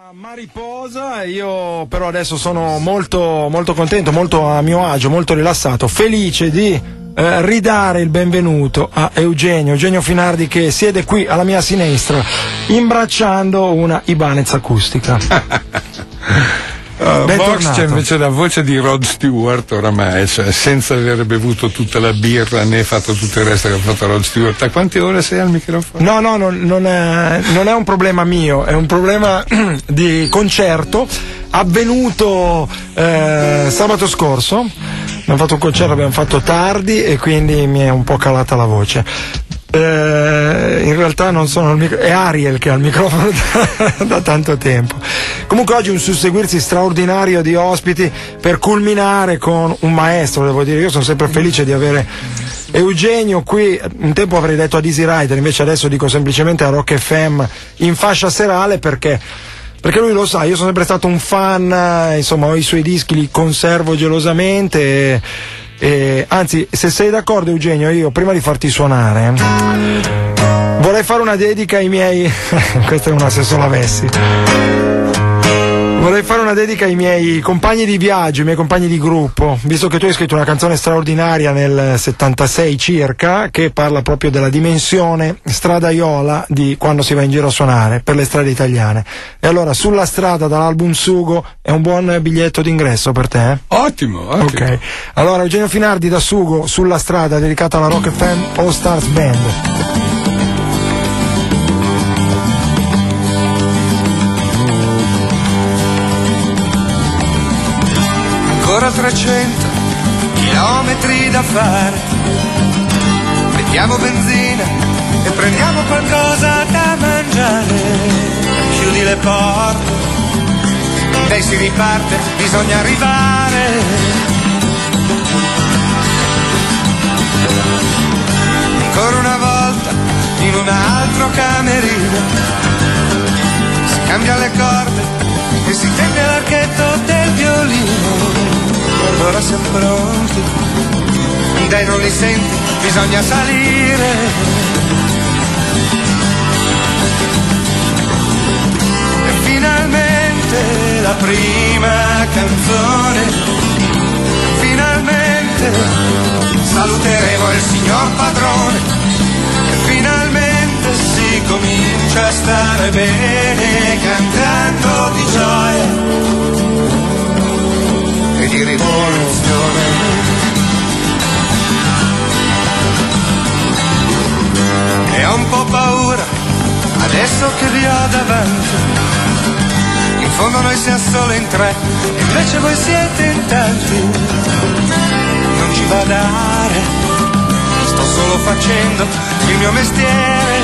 Mariposa, io però adesso sono molto contento, molto a mio agio, molto rilassato, felice di ridare il benvenuto a Eugenio Finardi, che siede qui alla mia sinistra imbracciando una Ibanez acustica. Vox c'è invece la voce di Rod Stewart oramai, cioè senza aver bevuto tutta la birra né fatto tutto il resto che ha fatto Rod Stewart. A quante ore sei al microfono? No, non è un problema mio, è un problema di concerto avvenuto sabato scorso. Abbiamo fatto un concerto, abbiamo fatto tardi e quindi mi è un po' calata la voce. In realtà non sono il è Ariel che ha il microfono da tanto tempo. Comunque oggi un susseguirsi straordinario di ospiti per culminare con un maestro, devo dire. Io sono sempre felice di avere Eugenio qui. Un tempo avrei detto ad Easy Rider, invece adesso dico semplicemente a Rock FM in fascia serale, perché lui lo sa, io sono sempre stato un fan, insomma ho i suoi dischi, li conservo gelosamente anzi, se sei d'accordo Eugenio, io prima di farti suonare vorrei fare una dedica ai miei questa è una se solo avessi. Vorrei fare una dedica ai miei compagni di viaggio, ai miei compagni di gruppo, visto che tu hai scritto una canzone straordinaria nel 76 circa, che parla proprio della dimensione stradaiola di quando si va in giro a suonare per le strade italiane. E allora, Sulla strada dall'album Sugo è un buon biglietto d'ingresso per te? Ottimo. Ok. Allora, Eugenio Finardi da Sugo, Sulla strada, dedicata alla Rock FM All Stars Band. Ancora 300 chilometri da fare, mettiamo benzina e prendiamo qualcosa da mangiare, chiudi le porte, dai si riparte, bisogna arrivare. Ancora una volta in un altro camerino, si cambia le corde e si tende l'archetto del violino. Allora siamo pronti, dai non li senti, bisogna salire. E finalmente la prima canzone, finalmente saluteremo il signor padrone. E finalmente si comincia a stare bene cantando di gioia di rivoluzione. E ho un po' paura adesso che vi ho davanti, in fondo noi siamo solo in tre, invece voi siete in tanti. Non ci va a dare, sto solo facendo il mio mestiere.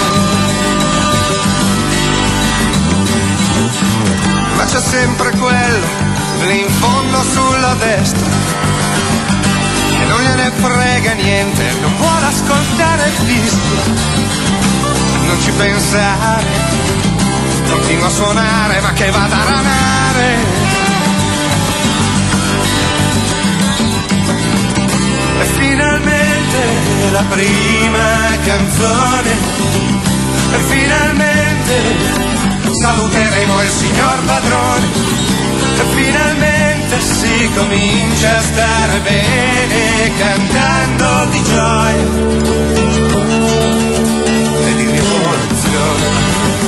Ma c'è sempre quello lì in fondo sulla destra e non gliene frega niente, non vuole ascoltare il fischio, non ci pensare, continua a suonare ma che vada a ranare. E finalmente la prima canzone, e finalmente saluteremo il signor padrone. E finalmente si comincia a stare bene cantando di gioia e di rivoluzione.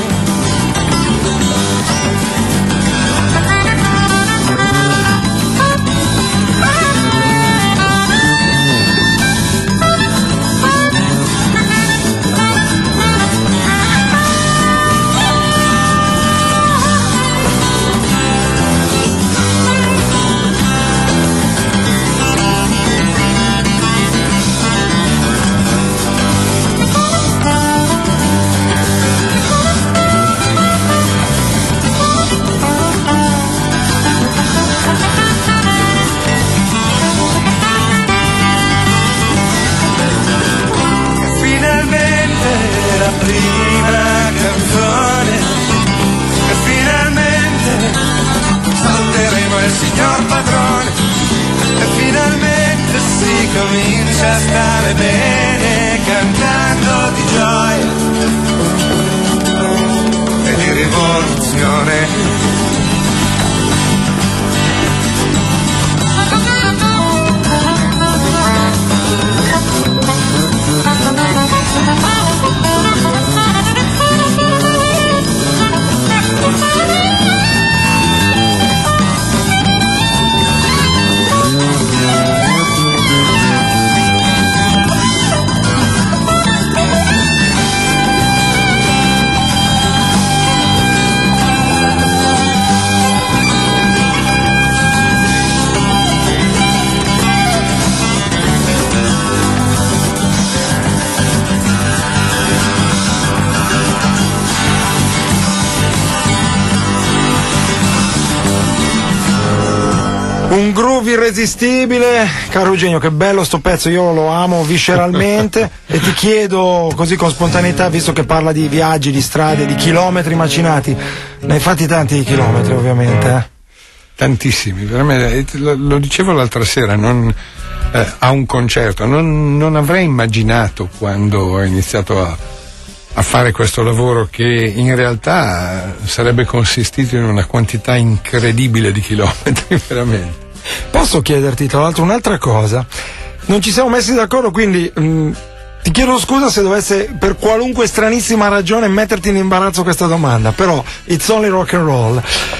Comincia a stare bene cantando di gioia e di rivoluzione. l'emozione. Un groove irresistibile, caro Eugenio, che bello sto pezzo, io lo amo visceralmente e ti chiedo così con spontaneità, visto che parla di viaggi, di strade, di chilometri macinati, ne hai fatti tanti di chilometri ovviamente, Tantissimi, veramente, lo dicevo l'altra sera, a un concerto, non avrei immaginato quando ho iniziato a fare questo lavoro che in realtà sarebbe consistito in una quantità incredibile di chilometri, veramente. Posso chiederti tra l'altro un'altra cosa? Non ci siamo messi d'accordo, quindi ti chiedo scusa se dovesse per qualunque stranissima ragione metterti in imbarazzo questa domanda, però it's only rock and roll.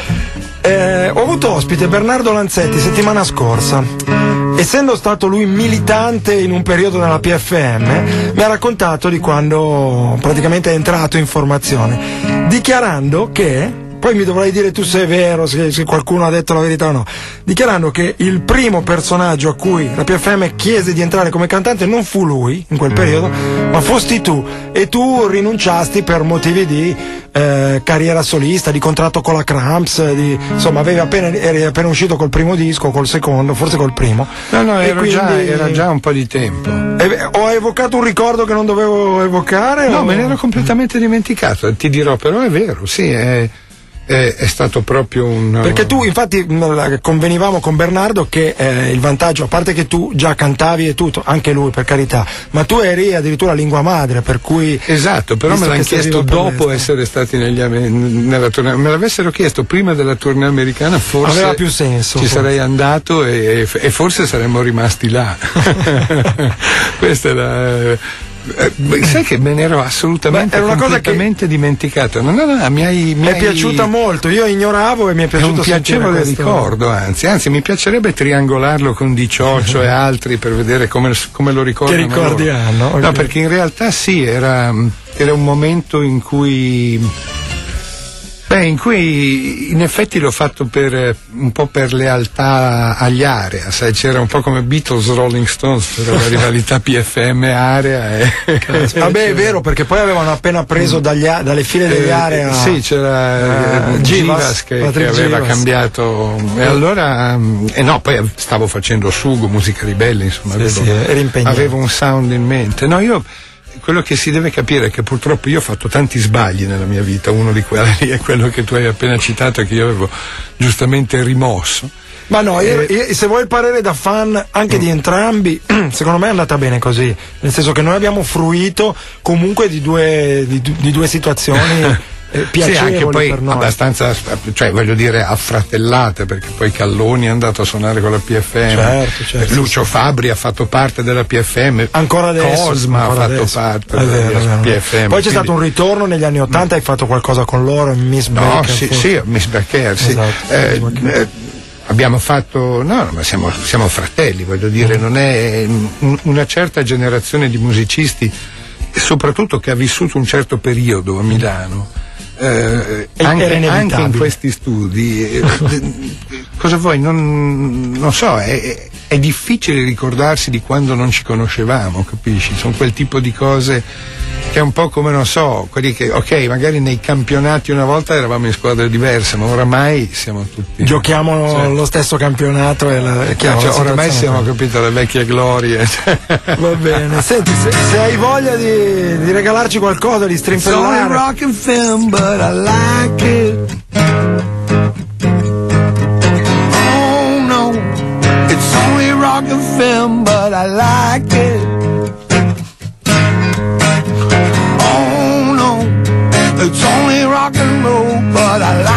Ho avuto ospite Bernardo Lanzetti settimana scorsa. Essendo stato lui militante in un periodo nella PFM, mi ha raccontato di quando praticamente è entrato in formazione, dichiarando che, poi mi dovrai dire tu se è vero, se qualcuno ha detto la verità o no, dichiarando che il primo personaggio a cui la PFM chiese di entrare come cantante non fu lui in quel periodo, ma fosti tu, e tu rinunciasti per motivi di carriera solista, di contratto con la Cramps, insomma eri appena uscito col primo disco, col secondo, forse col primo. No, era già un po' di tempo. Ho evocato un ricordo che non dovevo evocare? No, me ne ero completamente dimenticato, ti dirò, però è vero, sì, è stato proprio un... Perché tu, infatti, convenivamo con Bernardo che il vantaggio, a parte che tu già cantavi e tutto, anche lui per carità, ma tu eri addirittura lingua madre, per cui... Esatto, però me l'hanno chiesto dopo essere stati nella tournée. Me l'avessero chiesto prima della tournée americana, forse aveva più senso, ci sarei andato e forse saremmo rimasti là. Questa è la... sai che me ne ero assolutamente completamente dimenticato. No, mi è piaciuta molto, io ignoravo e mi è piaciuto. È un piacevole ricordo, anzi mi piacerebbe triangolarlo con Di Cioccio e altri per vedere come lo ricordano. Che ricordi hanno? Okay. No, perché in realtà sì, era un momento in cui in effetti l'ho fatto un po' per lealtà agli Area, sai, c'era un po' come Beatles, Rolling Stones, per la rivalità PFM Area. Vabbè, è vero, perché poi avevano appena preso dalle file degli Area. Sì, c'era Givas che aveva cambiato, e allora poi stavo facendo Sugo, musica ribelle, insomma, avevo un sound in mente. No, quello che si deve capire è che purtroppo io ho fatto tanti sbagli nella mia vita, uno di quelli è quello che tu hai appena citato e che io avevo giustamente rimosso. Ma no, se vuoi il parere da fan anche di entrambi, secondo me è andata bene così, nel senso che noi abbiamo fruito comunque di due situazioni piacevoli, sì, anche poi per noi. Abbastanza, cioè voglio dire, affratellate, perché poi Calloni è andato a suonare con la PFM, certo, Lucio Fabbri ha fatto parte della PFM, ancora adesso Cosma ha fatto parte della PFM. Poi c'è stato un ritorno negli anni '80, hai fatto qualcosa con loro, Miss Baker? Sì, Miss Baker, sì. Esatto, abbiamo fatto, ma siamo fratelli, voglio dire, non è una certa generazione di musicisti, soprattutto che ha vissuto un certo periodo a Milano, anche in questi studi, cosa vuoi, non so, è difficile ricordarsi di quando non ci conoscevamo, capisci? Sono quel tipo di cose che è un po' come, non so, quelli che, ok, magari nei campionati una volta eravamo in squadre diverse, ma oramai siamo tutti... Giochiamo lo stesso campionato oramai siamo, capito, le vecchie glorie. Va bene, senti, se hai voglia di regalarci qualcosa, di strimpellare... It's only rock and film, but I like it. Oh no, it's only rock and film, but I like it. It's only rock and roll, but I like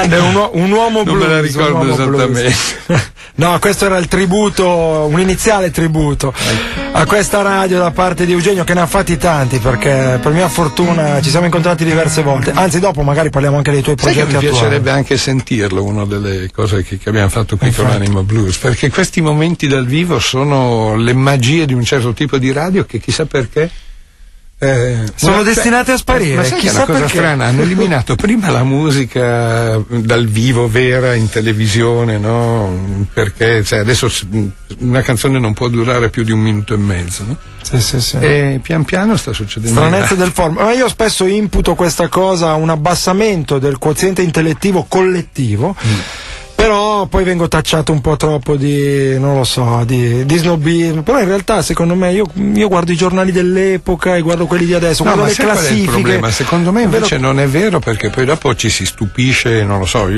È un uomo blues. Non me la ricordo esattamente. No, questo era il tributo, un iniziale tributo a questa radio da parte di Eugenio, che ne ha fatti tanti, perché per mia fortuna ci siamo incontrati diverse volte. Anzi, dopo magari parliamo anche dei tuoi progetti attuali. Mi piacerebbe anche sentirlo, una delle cose che abbiamo fatto qui con Anima Blues, perché questi momenti dal vivo sono le magie di un certo tipo di radio che chissà perché sono destinate a sparire. Ma sai che è una cosa perché? strana? Hanno eliminato prima la musica dal vivo vera in televisione, no? Perché adesso una canzone non può durare più di 1 minuto e mezzo, no? Sì. E pian piano sta succedendo. Stranezza del format. Ma io spesso imputo questa cosa a un abbassamento del quoziente intellettivo collettivo. Però poi vengo tacciato un po' troppo di, non lo so, di snobismo. Però in realtà, secondo me, io guardo i giornali dell'epoca e guardo quelli di adesso, guardo le classifiche. Qual è il problema? Secondo me invece non è vero, perché poi dopo ci si stupisce, non lo so,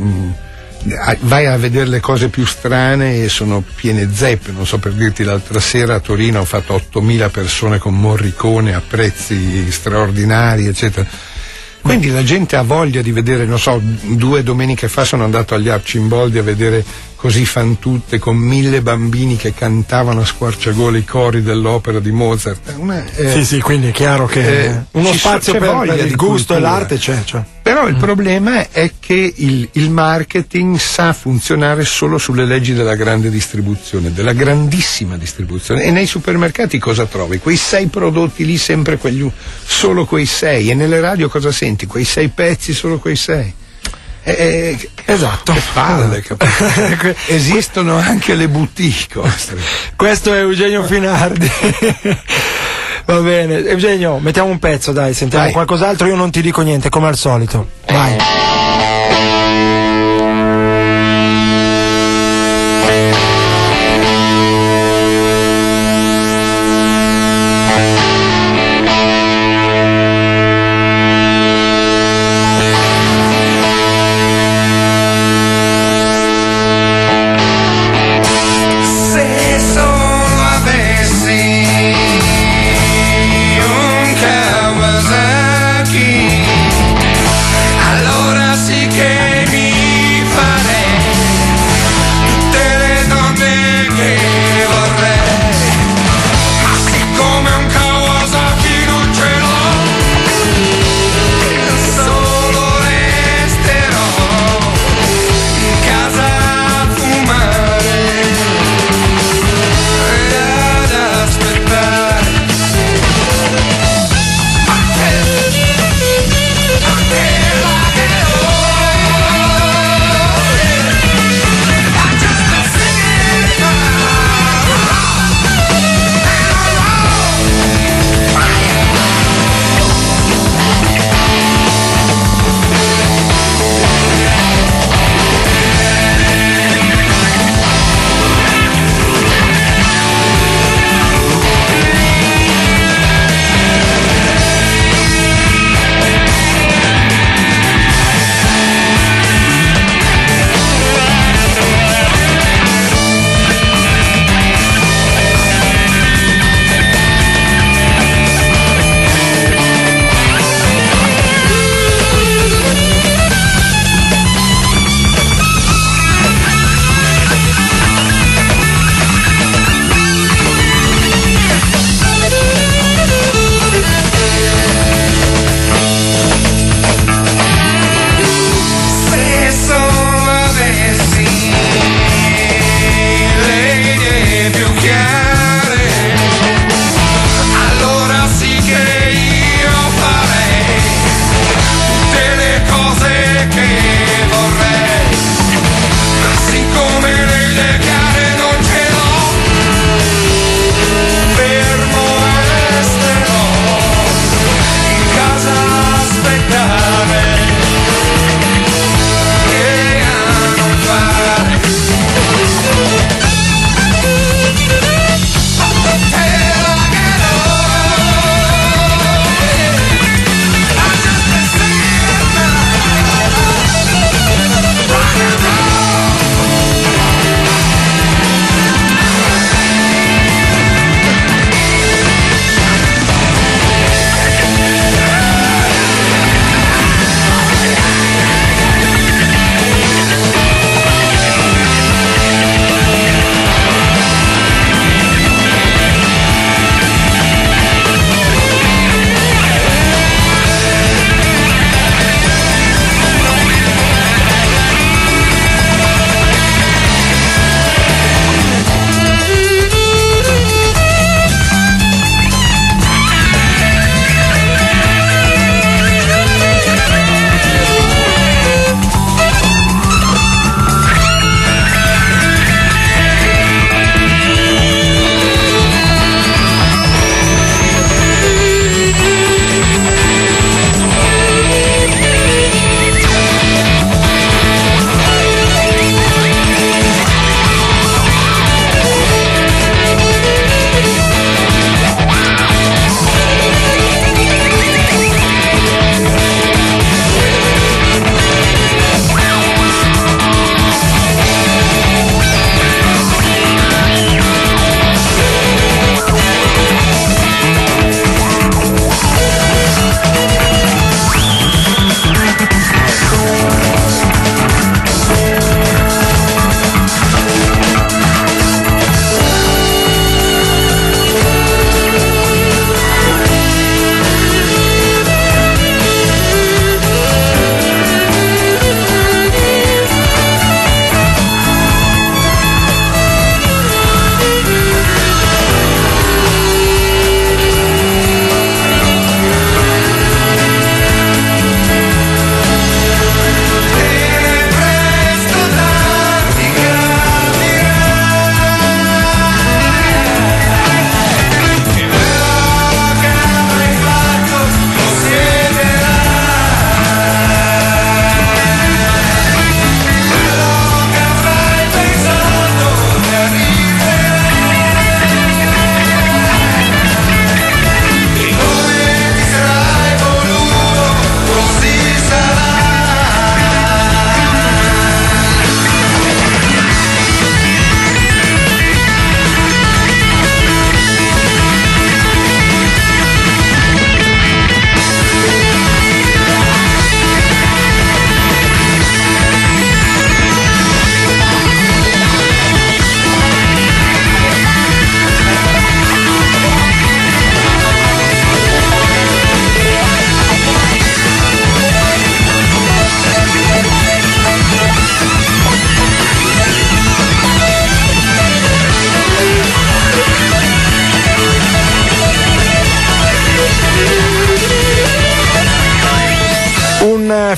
vai a vedere le cose più strane e sono piene zeppe. Non so, per dirti, l'altra sera a Torino ho fatto 8.000 persone con Morricone a prezzi straordinari, eccetera. Quindi la gente ha voglia di vedere, non so, 2 domeniche fa sono andato agli Arcimboldi a vedere Così fan tutte, con 1000 bambini che cantavano a squarciagole i cori dell'opera di Mozart. Sì, quindi è chiaro che uno spazio per il gusto e l'arte c'è. Però il problema è che il marketing sa funzionare solo sulle leggi della grande distribuzione, della grandissima distribuzione. E nei supermercati cosa trovi? Quei 6 prodotti lì, sempre solo quei 6. E nelle radio cosa senti? Quei 6 pezzi, solo quei 6. Esatto. Che palle, esistono anche le boutique. Questo è Eugenio Finardi. Va bene, Eugenio, mettiamo un pezzo, dai, sentiamo qualcos'altro. Io non ti dico niente, come al solito. Vai. Allora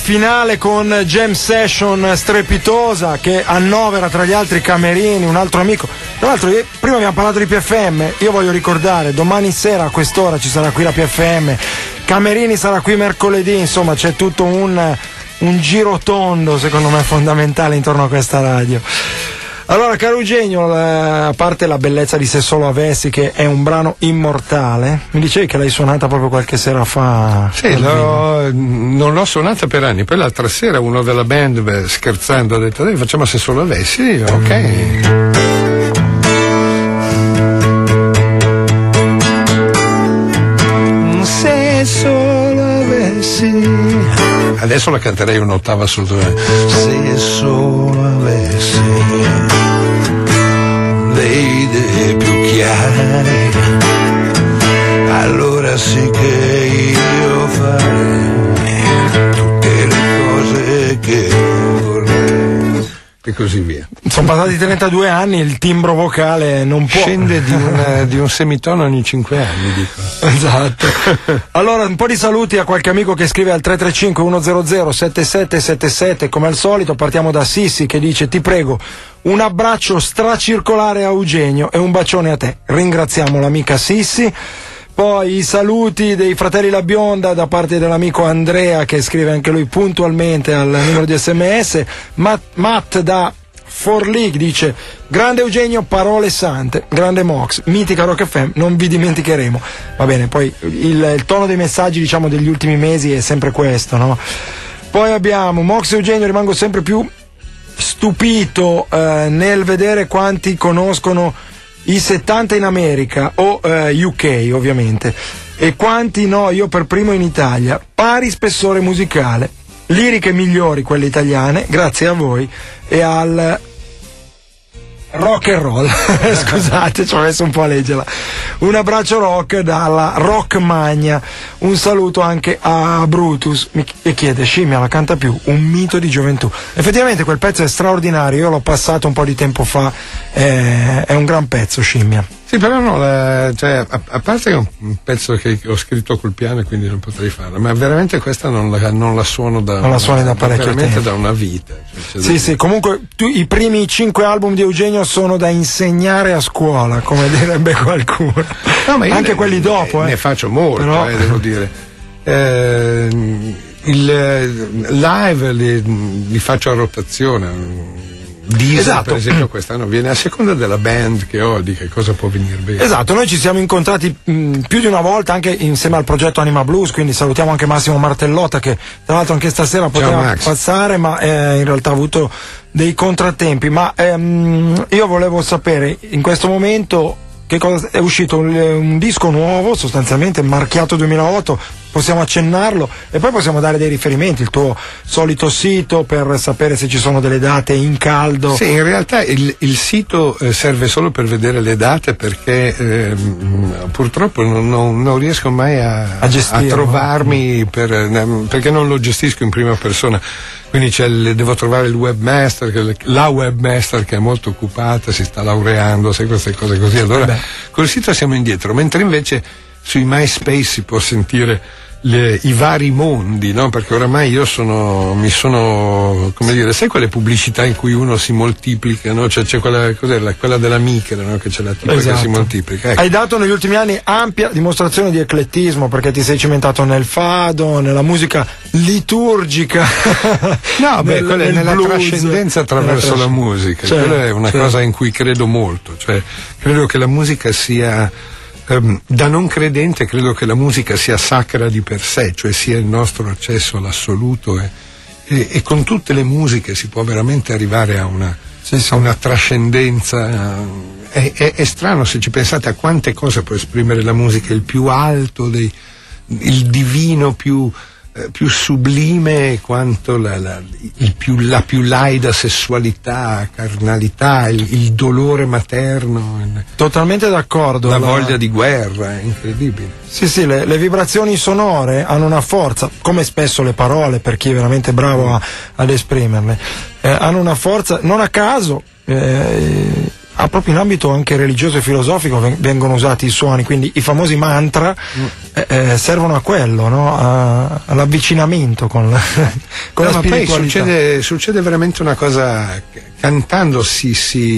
finale con jam session strepitosa che annovera tra gli altri Camerini, un altro amico. Tra l'altro prima abbiamo parlato di PFM, io voglio ricordare, domani sera a quest'ora ci sarà qui la PFM, Camerini sarà qui mercoledì, insomma c'è tutto un giro tondo secondo me fondamentale intorno a questa radio. Allora, caro Eugenio, a parte la bellezza di Se Solo Avessi, che è un brano immortale, mi dicevi che l'hai suonata proprio qualche sera fa? Sì, non l'ho suonata per anni, poi l'altra sera uno della band, scherzando, ha detto dai, facciamo Se Solo Avessi, ok. Se solo avessi. Adesso la canterei un'ottava assolutamente. Se solo avessi le idee più chiare, allora sì che io farei tutte le cose che vorrei. E così via. Sono passati 32 anni, il timbro vocale non può. Scende di un semitono ogni 5 anni, dico. Esatto. Allora, un po' di saluti a qualche amico che scrive al 335-100-7777, come al solito. Partiamo da Sissi che dice: ti prego, un abbraccio stracircolare a Eugenio e un bacione a te. Ringraziamo l'amica Sissi. Poi i saluti dei fratelli La Bionda da parte dell'amico Andrea, che scrive anche lui puntualmente al numero di SMS. Matt da Forlì dice: grande Eugenio, parole sante, grande Mox, mitica Rock FM, non vi dimenticheremo. Va bene, poi il tono dei messaggi, diciamo, degli ultimi mesi è sempre questo, no? Poi abbiamo Mox e Eugenio, rimango sempre più stupito nel vedere quanti conoscono i 70 in America o UK ovviamente, e quanti no, io per primo in Italia. Pari spessore musicale, liriche migliori quelle italiane, grazie a voi e al rock and roll. Scusate, ci ho messo un po' a leggerla. Un abbraccio rock dalla Rockmania. Un saluto anche a Brutus, e chiede: scimmia la canta più, un mito di gioventù. Effettivamente quel pezzo è straordinario, io l'ho passato un po' di tempo fa, è un gran pezzo, scimmia. Sì, però no, cioè, a parte che è un pezzo che ho scritto col piano e quindi non potrei farla, ma veramente questa non la suono da, non la suoni da parecchio tempo, da una vita. Cioè, sì, comunque i primi 5 album di Eugenio sono da insegnare a scuola, come direbbe qualcuno. No, ma anche quelli dopo. Ne faccio molto, però devo dire. Il live li faccio a rotazione. Diesel, esatto. Per esempio quest'anno viene a seconda della band che ho, di che cosa può venire bene. Esatto, noi ci siamo incontrati più di una volta anche insieme al progetto Anima Blues, quindi salutiamo anche Massimo Martellotta, che tra l'altro anche stasera poteva passare, ma in realtà ha avuto dei contrattempi. Ma io volevo sapere in questo momento che cosa è uscito, un disco nuovo sostanzialmente marchiato 2008, possiamo accennarlo e poi possiamo dare dei riferimenti, il tuo solito sito per sapere se ci sono delle date in caldo. Sì, in realtà il sito serve solo per vedere le date, perché purtroppo non riesco mai a trovarmi, perché non lo gestisco in prima persona. Quindi devo trovare il webmaster, la webmaster che è molto occupata, si sta laureando, sai, queste cose così. Allora col sito siamo indietro, mentre invece sui MySpace si può sentire i vari mondi, no? Perché oramai mi sono, come dire, sai quelle pubblicità in cui uno si moltiplica, no? Cioè c'è quella della micra, no? Che c'è la tipa, esatto, che si moltiplica. Ecco. Hai dato negli ultimi anni ampia dimostrazione di eclettismo, perché ti sei cimentato nel fado, nella musica liturgica. No, nella trascendenza attraverso la musica. Certo, quella è una cosa in cui credo molto, cioè credo che la musica sia, da non credente, credo che la musica sia sacra di per sé, cioè sia il nostro accesso all'assoluto, e con tutte le musiche si può veramente arrivare a una trascendenza. È strano se ci pensate a quante cose può esprimere la musica, il più alto, il divino più sublime, quanto la più laida sessualità, carnalità, il dolore materno. Totalmente d'accordo. La voglia di guerra, è incredibile. Sì, le vibrazioni sonore hanno una forza, come spesso le parole, per chi è veramente bravo ad esprimerle, hanno una forza, non a caso. proprio in ambito anche religioso e filosofico vengono usati i suoni, quindi i famosi mantra servono a quello, no? All'avvicinamento con la spiritualità. Poi succede veramente una cosa, cantando ci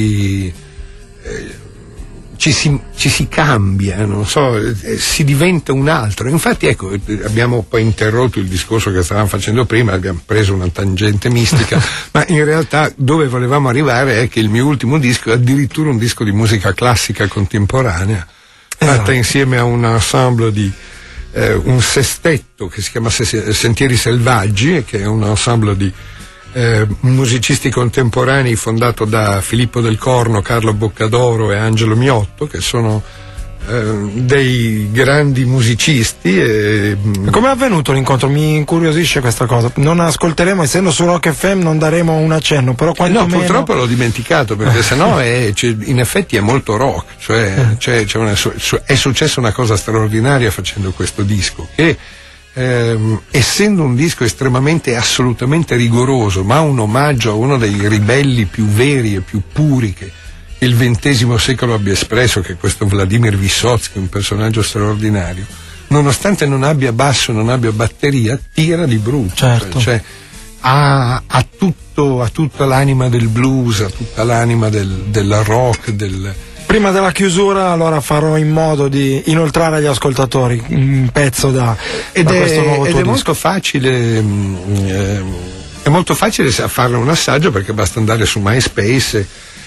si cambia, non so, si diventa un altro. Infatti, ecco, abbiamo poi interrotto il discorso che stavamo facendo prima, abbiamo preso una tangente mistica, ma in realtà dove volevamo arrivare è che il mio ultimo disco è addirittura un disco di musica classica contemporanea, fatta insieme a un ensemble di un sestetto che si chiama Sentieri Selvaggi, che è un ensemble di musicisti contemporanei fondato da Filippo Del Corno, Carlo Boccadoro e Angelo Miotto, che sono dei grandi musicisti. Come è avvenuto l'incontro? Mi incuriosisce questa cosa. Non ascolteremo, essendo su Rock FM non daremo un accenno, però quantomeno... No, purtroppo l'ho dimenticato, perché sennò in effetti è molto rock, cioè è successa una cosa straordinaria facendo questo disco, che essendo un disco estremamente, assolutamente rigoroso, ma un omaggio a uno dei ribelli più veri e più puri che il XX secolo abbia espresso, che è questo Vladimir Vysotsky, un personaggio straordinario, nonostante non abbia basso, non abbia batteria, tira di brutto. Certo. Cioè, ha tutta l'anima del blues, ha tutta l'anima del rock, Prima della chiusura, allora, farò in modo di inoltrare agli ascoltatori un pezzo da questo nuovo tuo disco. È molto facile farne un assaggio, perché basta andare su MySpace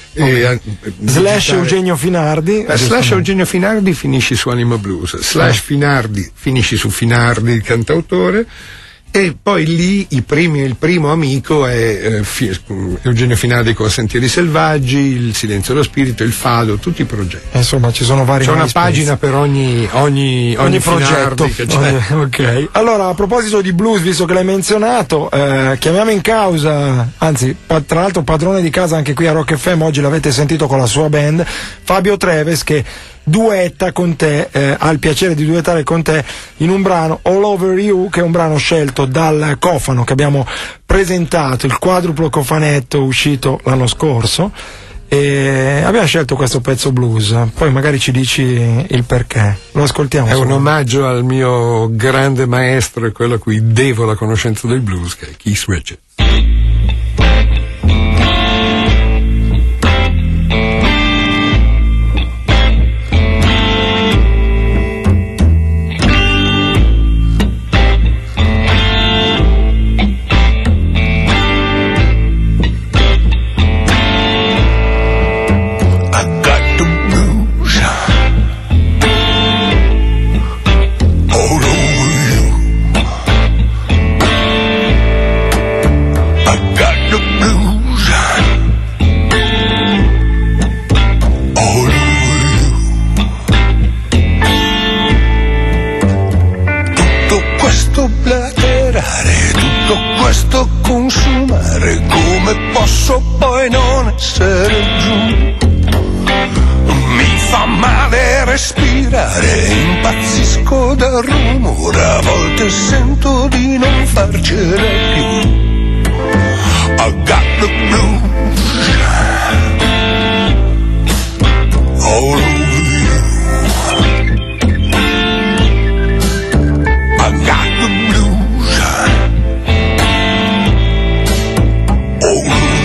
/ Eugenio Finardi. / Eugenio Finardi finisci su Anima Blues, / Finardi finisci su Finardi il cantautore, e poi lì il primo amico è Eugenio Finardi con Sentieri Selvaggi, Il Silenzio dello Spirito, Il Fado, tutti i progetti. Insomma, ci sono vari. C'è una pagina per ogni progetto che c'è. Ok. Allora, a proposito di blues, visto che l'hai menzionato, chiamiamo in causa, anzi, tra l'altro padrone di casa anche qui a Rock FM, oggi l'avete sentito con la sua band, Fabio Treves, che duetta con te, ha il piacere di duettare con te in un brano, All Over You, che è un brano scelto dal cofano che abbiamo presentato, il quadruplo cofanetto uscito l'anno scorso, e abbiamo scelto questo pezzo blues. Poi magari ci dici il perché. Lo ascoltiamo. È un omaggio al mio grande maestro e quello a cui devo la conoscenza del blues, che è Keith Richards. Impazzisco dal rumore, a volte sento di non farcela più. I got the blues all over you. I got the blues all over you.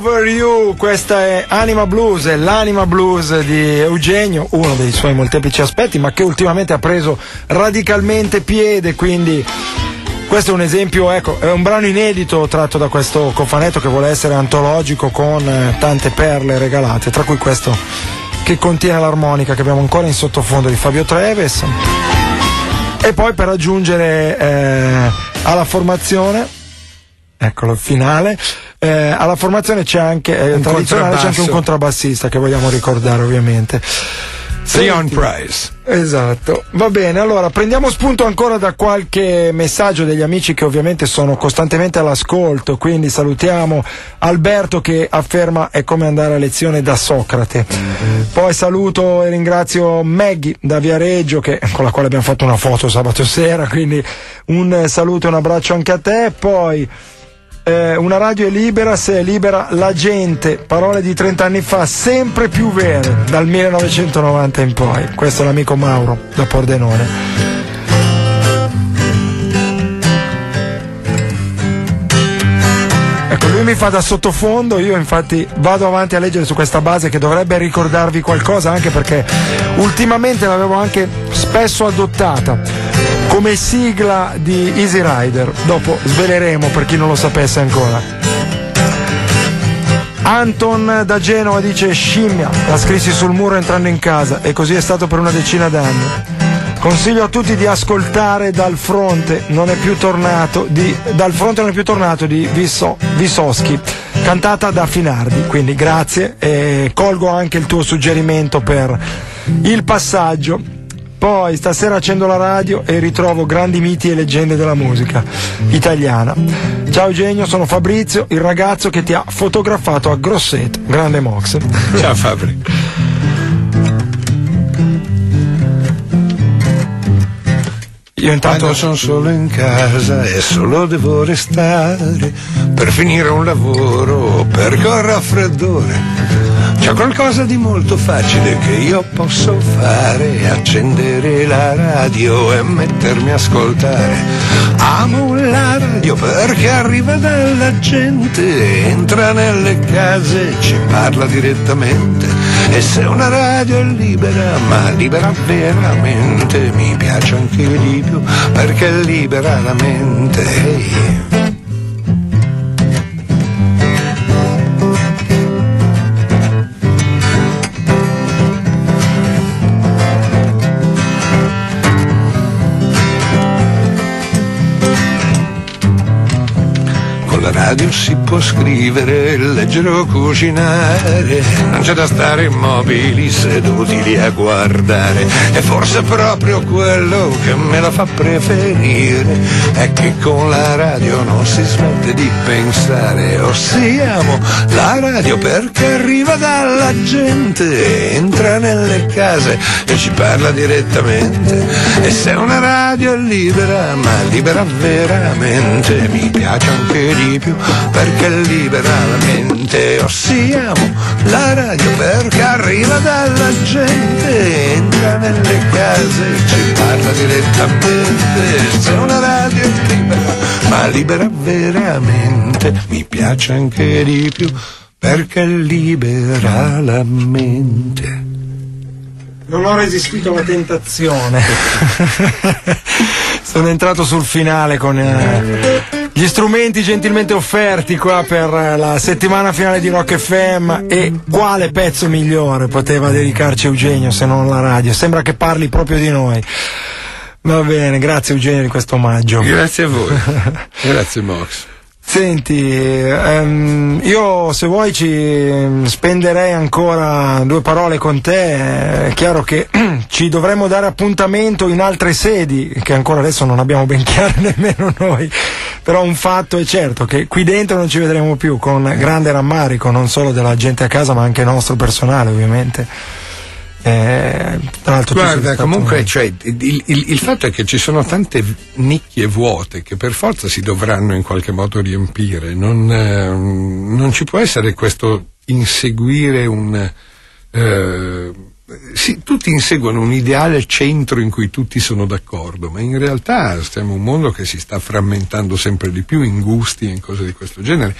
Over You, questa è Anima Blues, è l'Anima Blues di Eugenio, uno dei suoi molteplici aspetti, ma che ultimamente ha preso radicalmente piede, quindi questo è un esempio, ecco, è un brano inedito tratto da questo cofanetto che vuole essere antologico con tante perle regalate, tra cui questo che contiene l'armonica che abbiamo ancora in sottofondo di Fabio Treves. E poi per aggiungere alla formazione, eccolo il finale, alla formazione c'è anche tradizionale, c'è anche un contrabbassista che vogliamo ricordare, ovviamente, Leon Price. Esatto, va bene, allora prendiamo spunto ancora da qualche messaggio degli amici che ovviamente sono costantemente all'ascolto, quindi salutiamo Alberto che afferma è come andare a lezione da Socrate, poi saluto e ringrazio Maggie da Viareggio con la quale abbiamo fatto una foto sabato sera, quindi un saluto e un abbraccio anche a te. Poi una radio è libera se è libera la gente, parole di 30 anni fa, sempre più vere dal 1990 in poi. Questo è l'amico Mauro da Pordenone. Ecco, lui mi fa da sottofondo, io infatti vado avanti a leggere su questa base che dovrebbe ricordarvi qualcosa, anche perché ultimamente l'avevo anche spesso adottata come sigla di Easy Rider, dopo sveleremo per chi non lo sapesse ancora. Anton da Genova dice scimmia, la scrissi sul muro entrando in casa e così è stato per una decina d'anni. Consiglio a tutti di ascoltare Dal fronte non è più tornato di Vysotský, cantata da Finardi, quindi grazie e colgo anche il tuo suggerimento per il passaggio. Poi stasera accendo la radio e ritrovo grandi miti e leggende della musica italiana. Ciao Eugenio, sono Fabrizio, il ragazzo che ti ha fotografato a Grosseto. Grande Mox. Ciao Fabri. Io intanto quando sono solo in casa e solo devo restare per finire un lavoro o per col raffreddore. C'è qualcosa di molto facile che io posso fare, accendere la radio e mettermi a ascoltare. Amo la radio perché arriva dalla gente, entra nelle case, ci parla direttamente. E se una radio è libera, ma libera veramente, mi piace anche di più perché libera la mente. Hey. Radio si può scrivere, leggere o cucinare, non c'è da stare immobili seduti lì a guardare. E forse proprio quello che me la fa preferire è che con la radio non si smette di pensare. Amo la radio perché arriva dalla gente, entra nelle case e ci parla direttamente. E se una radio è libera, ma libera veramente, mi piace anche di più perché libera la mente. Amo la radio perché arriva dalla gente, entra nelle case e ci parla direttamente. Se una radio è libera, ma libera veramente, mi piace anche di più perché libera la mente. Non ho resistito alla tentazione. Sono entrato sul finale con gli strumenti gentilmente offerti qua per la settimana finale di Rock FM, e quale pezzo migliore poteva dedicarci Eugenio se non la radio? Sembra che parli proprio di noi. Va bene, grazie Eugenio di questo omaggio. Grazie a voi. Grazie Mox. Senti, io se vuoi ci spenderei ancora due parole con te. È chiaro che ci dovremmo dare appuntamento in altre sedi che ancora adesso non abbiamo ben chiare nemmeno noi, però un fatto è certo che qui dentro non ci vedremo più, con grande rammarico non solo della gente a casa ma anche nostro personale ovviamente. Tra l'altro guarda, comunque cioè, il fatto è che ci sono tante nicchie vuote che per forza si dovranno in qualche modo riempire. Non ci può essere questo inseguire sì, tutti inseguono un ideale centro in cui tutti sono d'accordo, ma in realtà stiamo in un mondo che si sta frammentando sempre di più in gusti e in cose di questo genere.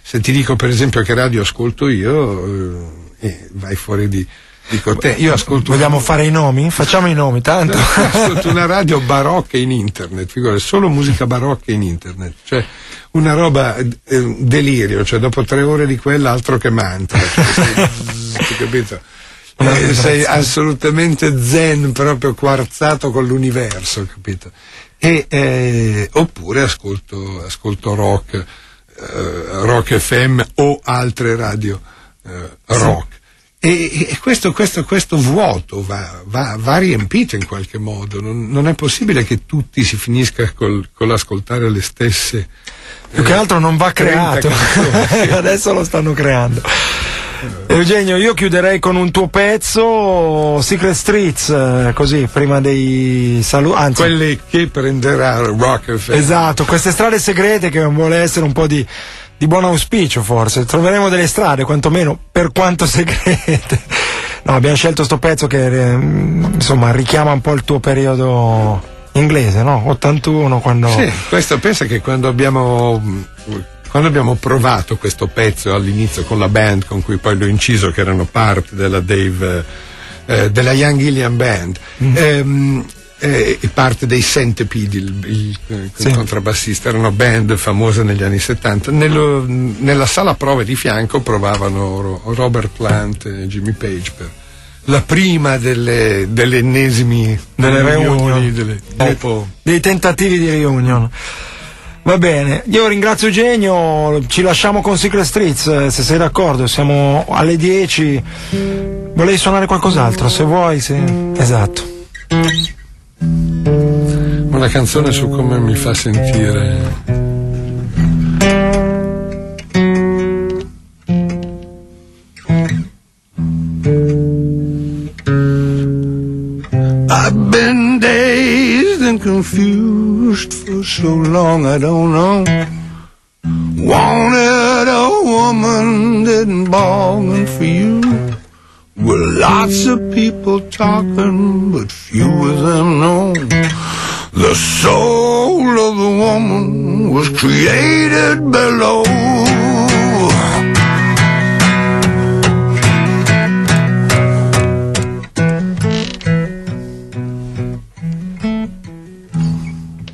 Se ti dico per esempio che radio ascolto io, vai fuori di te. Io ascolto. Vogliamo fare i nomi? Facciamo i nomi, tanto. Ascolto una radio barocca in internet, figurati, solo musica barocca in internet, cioè una roba delirio, cioè dopo 3 ore di quella altro che mantra, cioè, capito? Sei assolutamente zen, proprio quarzato con l'universo, capito? Oppure ascolto rock FM o altre radio rock. E questo vuoto va riempito in qualche modo. Non è possibile che tutti si finisca con l'ascoltare le stesse. Più che altro non va creato. Adesso lo stanno creando. Eugenio, io chiuderei con un tuo pezzo, Secret Streets, così prima dei saluti. Anzi, quelli che prenderà Rock FM. Esatto, queste strade segrete che vuole essere un po' di buon auspicio, forse troveremo delle strade quantomeno, per quanto segrete. No, abbiamo scelto sto pezzo che insomma richiama un po' il tuo periodo inglese, no? 81, quando. Sì, questo pensa che quando abbiamo provato questo pezzo all'inizio con la band con cui poi l'ho inciso, che erano parte della della Young Gillian Band, e parte dei Centipede, il contrabbassista, era una band famosa negli anni 70. Nella sala prove di fianco provavano Robert Plant e Jimmy Page per la prima delle ennesimi reunion, dei tentativi di reunion. Va bene, io ringrazio Eugenio, ci lasciamo con Secret Streets, se sei d'accordo, siamo alle 10. Volevi suonare qualcos'altro, se vuoi, esatto. Una canzone su come mi fa sentire. I've been dazed and confused for so long I don't know. Wanted a woman, didn't bargain for you. With lots of people talking, but few of them know. The soul of the woman was created below.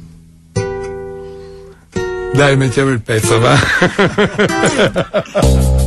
Dai, mettiamo il pezzo, va.